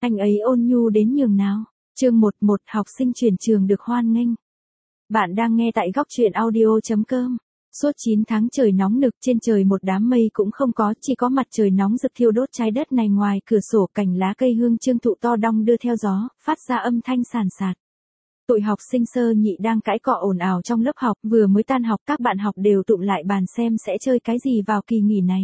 Anh ấy ôn nhu đến nhường nào. Chương 11 học sinh chuyển trường được hoan nghênh. Bạn đang nghe tại góc truyện audio.com. Suốt 9 tháng trời nóng nực, trên trời một đám mây cũng không có, chỉ có mặt trời nóng rực thiêu đốt trái đất này. Ngoài cửa sổ cành lá cây hương chương thụ to đong đưa theo gió, phát ra âm thanh sàn sạt. Tụi học sinh sơ nhị đang cãi cọ ồn ào trong lớp học, vừa mới tan học các bạn học đều tụm lại bàn xem sẽ chơi cái gì vào kỳ nghỉ này.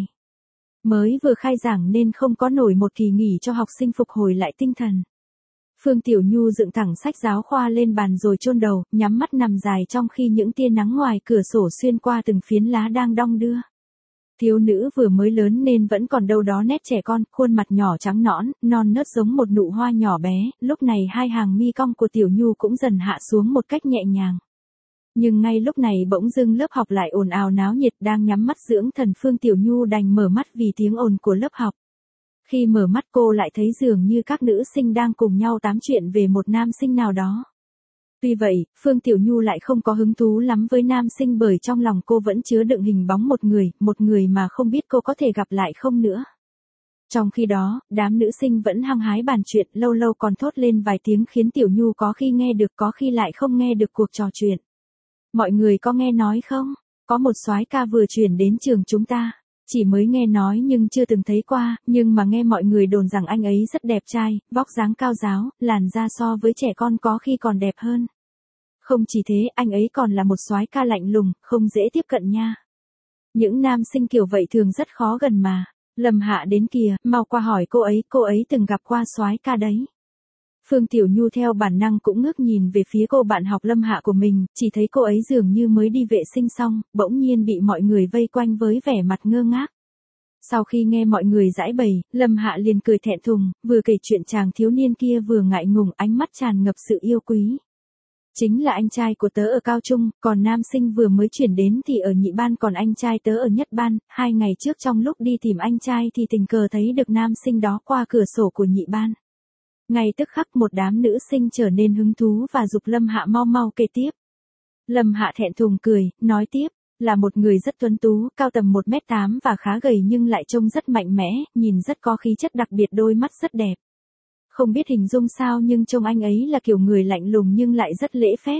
Mới vừa khai giảng nên không có nổi một kỳ nghỉ cho học sinh phục hồi lại tinh thần. Phương Tiểu Nhu dựng thẳng sách giáo khoa lên bàn rồi chôn đầu, nhắm mắt nằm dài trong khi những tia nắng ngoài cửa sổ xuyên qua từng phiến lá đang đong đưa. Thiếu nữ vừa mới lớn nên vẫn còn đâu đó nét trẻ con, khuôn mặt nhỏ trắng nõn, non nớt giống một nụ hoa nhỏ bé, lúc này hai hàng mi cong của Tiểu Nhu cũng dần hạ xuống một cách nhẹ nhàng. Nhưng ngay lúc này bỗng dưng lớp học lại ồn ào náo nhiệt, đang nhắm mắt dưỡng thần Phương Tiểu Nhu đành mở mắt vì tiếng ồn của lớp học. Khi mở mắt cô lại thấy dường như các nữ sinh đang cùng nhau tám chuyện về một nam sinh nào đó. Tuy vậy, Phương Tiểu Nhu lại không có hứng thú lắm với nam sinh bởi trong lòng cô vẫn chứa đựng hình bóng một người mà không biết cô có thể gặp lại không nữa. Trong khi đó, đám nữ sinh vẫn hăng hái bàn chuyện, lâu lâu còn thốt lên vài tiếng khiến Tiểu Nhu có khi nghe được có khi lại không nghe được cuộc trò chuyện. Mọi người có nghe nói không? Có một soái ca vừa chuyển đến trường chúng ta. Chỉ mới nghe nói nhưng chưa từng thấy qua, nhưng mà nghe mọi người đồn rằng anh ấy rất đẹp trai, vóc dáng cao ráo, làn da so với trẻ con có khi còn đẹp hơn. Không chỉ thế, anh ấy còn là một soái ca lạnh lùng, không dễ tiếp cận nha. Những nam sinh kiểu vậy thường rất khó gần mà. Lâm Hạ đến kìa, mau qua hỏi cô ấy từng gặp qua soái ca đấy. Phương Tiểu Nhu theo bản năng cũng ngước nhìn về phía cô bạn học Lâm Hạ của mình, chỉ thấy cô ấy dường như mới đi vệ sinh xong, bỗng nhiên bị mọi người vây quanh với vẻ mặt ngơ ngác. Sau khi nghe mọi người giãi bày, Lâm Hạ liền cười thẹn thùng, vừa kể chuyện chàng thiếu niên kia vừa ngại ngùng, ánh mắt tràn ngập sự yêu quý. Chính là anh trai của tớ ở cao trung, còn nam sinh vừa mới chuyển đến thì ở nhị ban, còn anh trai tớ ở nhất ban. 2 ngày trước trong lúc đi tìm anh trai thì tình cờ thấy được nam sinh đó qua cửa sổ của nhị ban. Ngay tức khắc một đám nữ sinh trở nên hứng thú và giục Lâm Hạ mau mau kể tiếp. Lâm Hạ thẹn thùng cười, nói tiếp, là một người rất tuấn tú, cao tầm 1m8 và khá gầy nhưng lại trông rất mạnh mẽ, nhìn rất có khí chất, đặc biệt đôi mắt rất đẹp. Không biết hình dung sao nhưng trông anh ấy là kiểu người lạnh lùng nhưng lại rất lễ phép.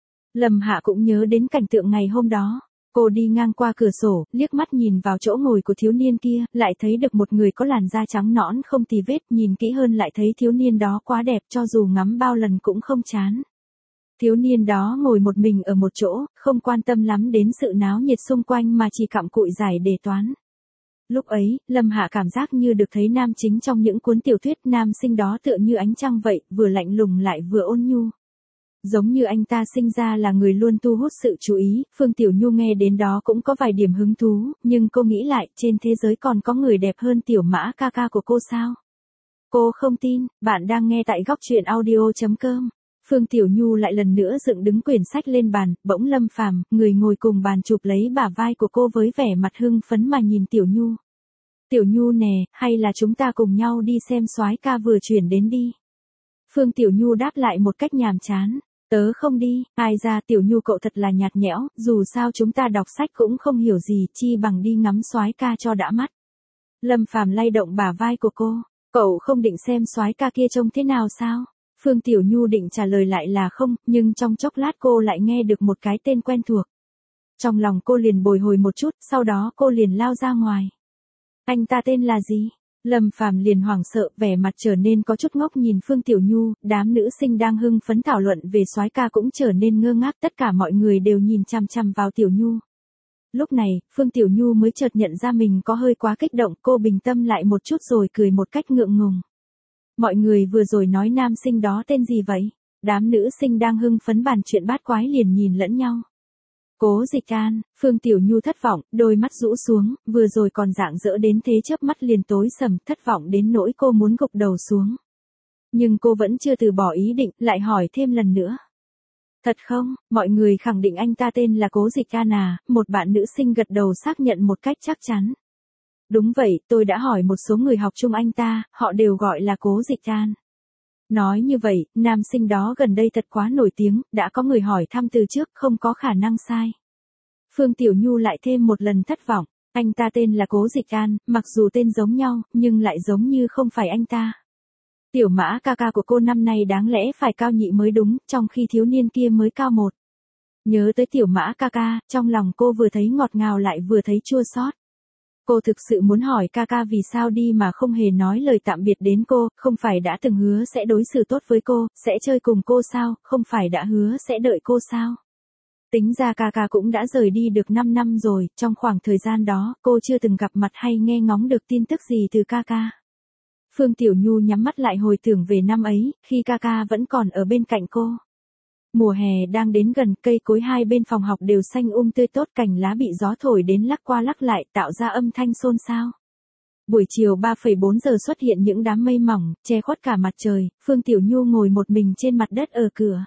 Lâm Hạ cũng nhớ đến cảnh tượng ngày hôm đó. Cô đi ngang qua cửa sổ, liếc mắt nhìn vào chỗ ngồi của thiếu niên kia, lại thấy được một người có làn da trắng nõn không tì vết, nhìn kỹ hơn lại thấy thiếu niên đó quá đẹp cho dù ngắm bao lần cũng không chán. Thiếu niên đó ngồi một mình ở một chỗ, không quan tâm lắm đến sự náo nhiệt xung quanh mà chỉ cặm cụi giải đề toán. Lúc ấy, Lâm Hạ cảm giác như được thấy nam chính trong những cuốn tiểu thuyết, nam sinh đó tựa như ánh trăng vậy, vừa lạnh lùng lại vừa ôn nhu. Giống như anh ta sinh ra là người luôn thu hút sự chú ý. Phương Tiểu Nhu nghe đến đó cũng có vài điểm hứng thú, nhưng cô nghĩ lại, trên thế giới còn có người đẹp hơn Tiểu Mã ca ca của cô sao? Cô không tin. Bạn đang nghe tại góc truyện audio.com. Phương Tiểu Nhu lại lần nữa dựng đứng quyển sách lên bàn, bỗng Lâm Phàm, người ngồi cùng bàn, chụp lấy bả vai của cô với vẻ mặt hưng phấn mà nhìn Tiểu Nhu. Tiểu Nhu nè, hay là chúng ta cùng nhau đi xem soái ca vừa chuyển đến đi. Phương Tiểu Nhu đáp lại một cách nhàm chán. Tớ không đi. Ai ra, Tiểu Nhu cậu thật là nhạt nhẽo, dù sao chúng ta đọc sách cũng không hiểu gì, chi bằng đi ngắm soái ca cho đã mắt. Lâm Phàm lay động bả vai của cô. Cậu không định xem soái ca kia trông thế nào sao? Phương Tiểu Nhu định trả lời lại là không, nhưng trong chốc lát cô lại nghe được một cái tên quen thuộc. Trong lòng cô liền bồi hồi một chút, sau đó cô liền lao ra ngoài. Anh ta tên là gì? Lâm Phàm liền hoảng sợ, vẻ mặt trở nên có chút ngốc nhìn Phương Tiểu Nhu, đám nữ sinh đang hưng phấn thảo luận về soái ca cũng trở nên ngơ ngác, tất cả mọi người đều nhìn chằm chằm vào Tiểu Nhu. Lúc này, Phương Tiểu Nhu mới chợt nhận ra mình có hơi quá kích động, cô bình tâm lại một chút rồi cười một cách ngượng ngùng. Mọi người vừa rồi nói nam sinh đó tên gì vậy? Đám nữ sinh đang hưng phấn bàn chuyện bát quái liền nhìn lẫn nhau. Cố Dịch An. Phương Tiểu Nhu thất vọng, đôi mắt rũ xuống, vừa rồi còn rạng rỡ đến thế chớp mắt liền tối sầm, thất vọng đến nỗi cô muốn gục đầu xuống. Nhưng cô vẫn chưa từ bỏ ý định, lại hỏi thêm lần nữa. Thật không? Mọi người khẳng định anh ta tên là Cố Dịch An à? Một bạn nữ sinh gật đầu xác nhận một cách chắc chắn. Đúng vậy, tôi đã hỏi một số người học chung anh ta, họ đều gọi là Cố Dịch An. Nói như vậy, nam sinh đó gần đây thật quá nổi tiếng, đã có người hỏi thăm từ trước, không có khả năng sai. Phương Tiểu Nhu lại thêm một lần thất vọng, anh ta tên là Cố Dịch An, mặc dù tên giống nhau, nhưng lại giống như không phải anh ta. Tiểu Mã ca ca của cô năm nay đáng lẽ phải cao nhị mới đúng, trong khi thiếu niên kia mới cao một. Nhớ tới Tiểu Mã ca ca, trong lòng cô vừa thấy ngọt ngào lại vừa thấy chua xót. Cô thực sự muốn hỏi ca ca vì sao đi mà không hề nói lời tạm biệt đến cô, không phải đã từng hứa sẽ đối xử tốt với cô, sẽ chơi cùng cô sao, không phải đã hứa sẽ đợi cô sao. Tính ra ca ca cũng đã rời đi được 5 năm rồi, trong khoảng thời gian đó, cô chưa từng gặp mặt hay nghe ngóng được tin tức gì từ ca ca. Phương Tiểu Nhu nhắm mắt lại hồi tưởng về năm ấy, khi ca ca vẫn còn ở bên cạnh cô. Mùa hè đang đến gần, cây cối hai bên phòng học đều xanh tươi tốt, cành lá bị gió thổi đến lắc qua lắc lại, tạo ra âm thanh xôn xao. Buổi chiều 3,4 giờ xuất hiện những đám mây mỏng, che khuất cả mặt trời, Phương Tiểu Nhu ngồi một mình trên mặt đất ở cửa.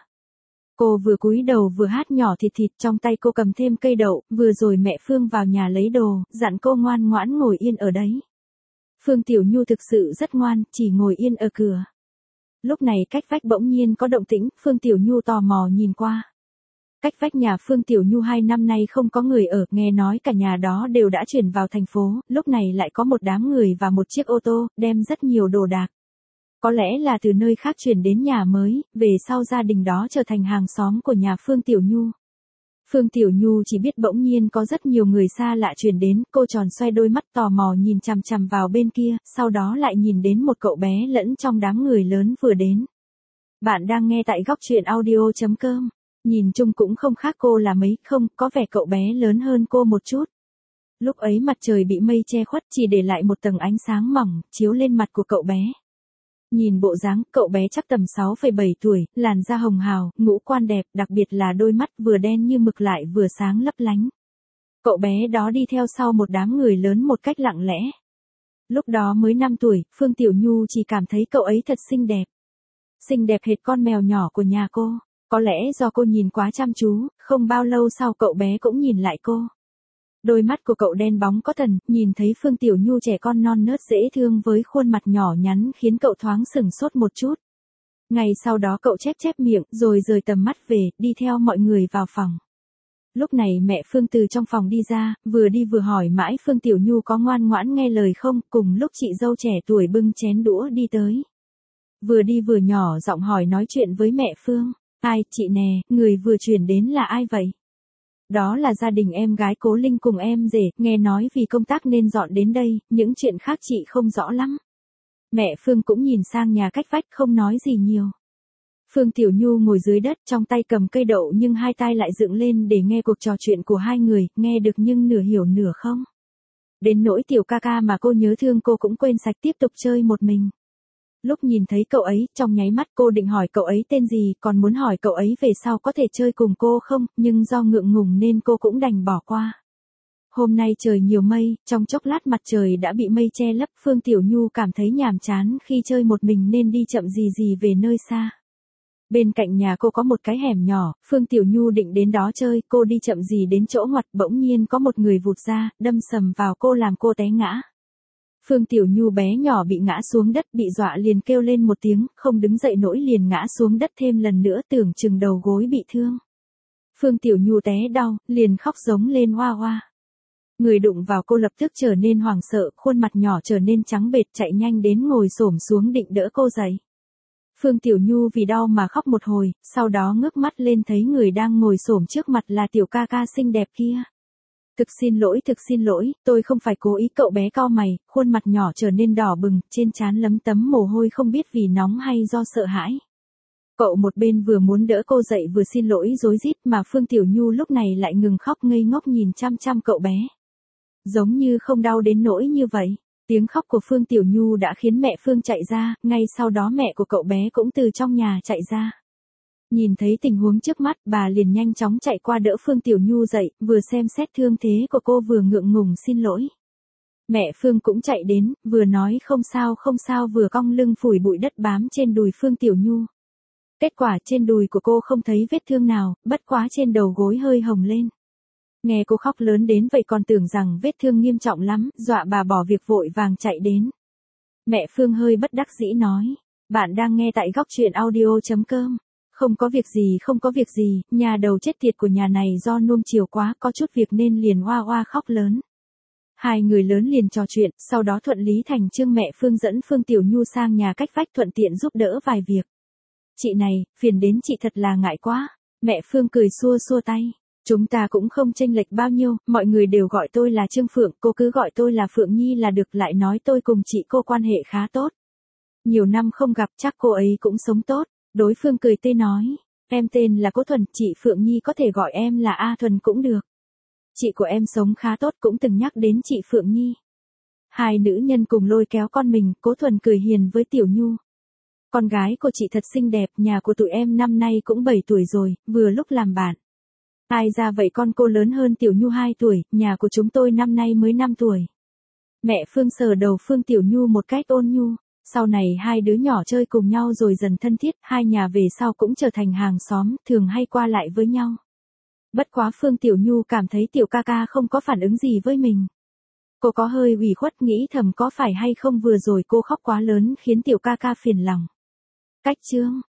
Cô vừa cúi đầu vừa hát nhỏ thịt thịt, trong tay cô cầm thêm cây đậu, vừa rồi mẹ Phương vào nhà lấy đồ, dặn cô ngoan ngoãn ngồi yên ở đấy. Phương Tiểu Nhu thực sự rất ngoan, chỉ ngồi yên ở cửa. Lúc này cách vách bỗng nhiên có động tĩnh, Phương Tiểu Nhu tò mò nhìn qua. Cách vách nhà Phương Tiểu Nhu 2 năm nay không có người ở, nghe nói cả nhà đó đều đã chuyển vào thành phố, lúc này lại có một đám người và một chiếc ô tô, đem rất nhiều đồ đạc. Có lẽ là từ nơi khác chuyển đến nhà mới, về sau gia đình đó trở thành hàng xóm của nhà Phương Tiểu Nhu. Phương Tiểu Nhu chỉ biết bỗng nhiên có rất nhiều người xa lạ chuyển đến, cô tròn xoay đôi mắt tò mò nhìn chằm chằm vào bên kia, sau đó lại nhìn đến một cậu bé lẫn trong đám người lớn vừa đến. Bạn đang nghe tại góc truyện audio.com. Nhìn chung cũng không khác cô là mấy, không, có vẻ cậu bé lớn hơn cô một chút. Lúc ấy mặt trời bị mây che khuất, chỉ để lại một tầng ánh sáng mỏng, chiếu lên mặt của cậu bé. Nhìn bộ dáng, cậu bé chắc tầm 6,7 tuổi, làn da hồng hào, ngũ quan đẹp, đặc biệt là đôi mắt vừa đen như mực lại vừa sáng lấp lánh. Cậu bé đó đi theo sau một đám người lớn một cách lặng lẽ. Lúc đó mới 5 tuổi, Phương Tiểu Nhu chỉ cảm thấy cậu ấy thật xinh đẹp. Xinh đẹp hệt con mèo nhỏ của nhà cô. Có lẽ do cô nhìn quá chăm chú, không bao lâu sau cậu bé cũng nhìn lại cô. Đôi mắt của cậu đen bóng có thần, nhìn thấy Phương Tiểu Nhu trẻ con non nớt dễ thương với khuôn mặt nhỏ nhắn khiến cậu thoáng sửng sốt một chút. Ngày sau đó cậu chép chép miệng, rồi rời tầm mắt về, đi theo mọi người vào phòng. Lúc này mẹ Phương từ trong phòng đi ra, vừa đi vừa hỏi mãi Phương Tiểu Nhu có ngoan ngoãn nghe lời không, cùng lúc chị dâu trẻ tuổi bưng chén đũa đi tới. Vừa đi vừa nhỏ giọng hỏi nói chuyện với mẹ Phương. Ai, chị nè, người vừa chuyển đến là ai vậy? Đó là gia đình em gái Cố Linh cùng em rể, nghe nói vì công tác nên dọn đến đây, những chuyện khác chị không rõ lắm. Mẹ Phương cũng nhìn sang nhà cách vách không nói gì nhiều. Phương Tiểu Nhu ngồi dưới đất trong tay cầm cây đậu nhưng hai tai lại dựng lên để nghe cuộc trò chuyện của hai người, nghe được nhưng nửa hiểu nửa không. Đến nỗi Tiểu ca ca mà cô nhớ thương cô cũng quên sạch tiếp tục chơi một mình. Lúc nhìn thấy cậu ấy, trong nháy mắt cô định hỏi cậu ấy tên gì, còn muốn hỏi cậu ấy về sau có thể chơi cùng cô không, nhưng do ngượng ngùng nên cô cũng đành bỏ qua. Hôm nay trời nhiều mây, trong chốc lát mặt trời đã bị mây che lấp, Phương Tiểu Nhu cảm thấy nhàm chán khi chơi một mình nên đi chậm gì về nơi xa. Bên cạnh nhà cô có một cái hẻm nhỏ, Phương Tiểu Nhu định đến đó chơi, cô đi chậm gì đến chỗ ngoặt bỗng nhiên có một người vụt ra, đâm sầm vào cô làm cô té ngã. Phương Tiểu Nhu bé nhỏ bị ngã xuống đất, bị dọa liền kêu lên một tiếng, không đứng dậy nổi liền ngã xuống đất thêm lần nữa, tưởng chừng đầu gối bị thương. Phương Tiểu Nhu té đau, liền khóc giống lên hoa hoa. Người đụng vào cô lập tức trở nên hoảng sợ, khuôn mặt nhỏ trở nên trắng bệch, chạy nhanh đến ngồi xổm xuống định đỡ cô dậy. Phương Tiểu Nhu vì đau mà khóc một hồi, sau đó ngước mắt lên thấy người đang ngồi xổm trước mặt là Tiểu ca ca xinh đẹp kia. Thực xin lỗi, tôi không phải cố ý. Cậu bé cau mày, khuôn mặt nhỏ trở nên đỏ bừng, trên trán lấm tấm mồ hôi không biết vì nóng hay do sợ hãi. Cậu một bên vừa muốn đỡ cô dậy vừa xin lỗi rối rít mà Phương Tiểu Nhu lúc này lại ngừng khóc ngây ngốc nhìn chăm chăm cậu bé. Giống như không đau đến nỗi như vậy. Tiếng khóc của Phương Tiểu Nhu đã khiến mẹ Phương chạy ra, ngay sau đó mẹ của cậu bé cũng từ trong nhà chạy ra. Nhìn thấy tình huống trước mắt, bà liền nhanh chóng chạy qua đỡ Phương Tiểu Nhu dậy, vừa xem xét thương thế của cô vừa ngượng ngùng xin lỗi. Mẹ Phương cũng chạy đến, vừa nói không sao vừa cong lưng phủi bụi đất bám trên đùi Phương Tiểu Nhu. Kết quả trên đùi của cô không thấy vết thương nào, bất quá trên đầu gối hơi hồng lên. Nghe cô khóc lớn đến vậy còn tưởng rằng vết thương nghiêm trọng lắm, dọa bà bỏ việc vội vàng chạy đến. Mẹ Phương hơi bất đắc dĩ nói, bạn đang nghe tại góc truyện audio.com. Không có việc gì, nhà đầu chết tiệt của nhà này do nuông chiều quá, có chút việc nên liền hoa hoa khóc lớn. Hai người lớn liền trò chuyện, sau đó thuận lý thành chương mẹ Phương dẫn Phương Tiểu Nhu sang nhà cách vách thuận tiện giúp đỡ vài việc. Chị này, phiền đến chị thật là ngại quá. Mẹ Phương cười xua xua tay. Chúng ta cũng không chênh lệch bao nhiêu, mọi người đều gọi tôi là Trương Phượng, cô cứ gọi tôi là Phượng Nhi là được, lại nói tôi cùng chị cô quan hệ khá tốt. Nhiều năm không gặp chắc cô ấy cũng sống tốt. Đối phương cười tươi nói, em tên là Cố Thuần, chị Phượng Nhi có thể gọi em là A Thuần cũng được. Chị của em sống khá tốt cũng từng nhắc đến chị Phượng Nhi. Hai nữ nhân cùng lôi kéo con mình, Cố Thuần cười hiền với Tiểu Nhu. Con gái của chị thật xinh đẹp, nhà của tụi em năm nay cũng 7 tuổi rồi, vừa lúc làm bạn. Ai ra vậy, con cô lớn hơn Tiểu Nhu 2 tuổi, nhà của chúng tôi năm nay mới 5 tuổi. Mẹ Phương sờ đầu Phương Tiểu Nhu một cách ôn nhu. Sau này hai đứa nhỏ chơi cùng nhau rồi dần thân thiết, hai nhà về sau cũng trở thành hàng xóm, thường hay qua lại với nhau. Bất quá Phương Tiểu Nhu cảm thấy tiểu ca ca không có phản ứng gì với mình. Cô có hơi ủy khuất, nghĩ thầm có phải hay không vừa rồi cô khóc quá lớn khiến tiểu ca ca phiền lòng. Cách chương